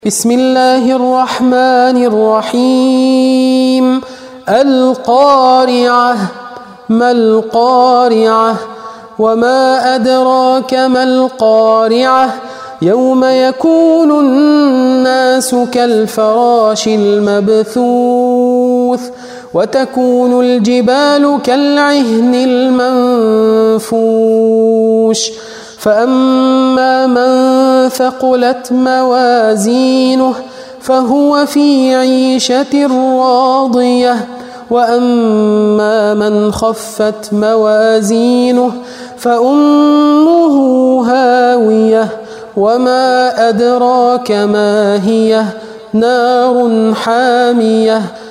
بسم الله الرحمن الرحيم. القارعة. ما القارعة؟ وما أدراك ما القارعة؟ يوم يكون الناس كالفراش المبثوث وتكون الجبال كالعهن المنفوش فأما من ثقلت موازينه فهو في عيشة راضية وأما من خفت موازينه فأمه هاوية وما أدراك ما هي نار حامية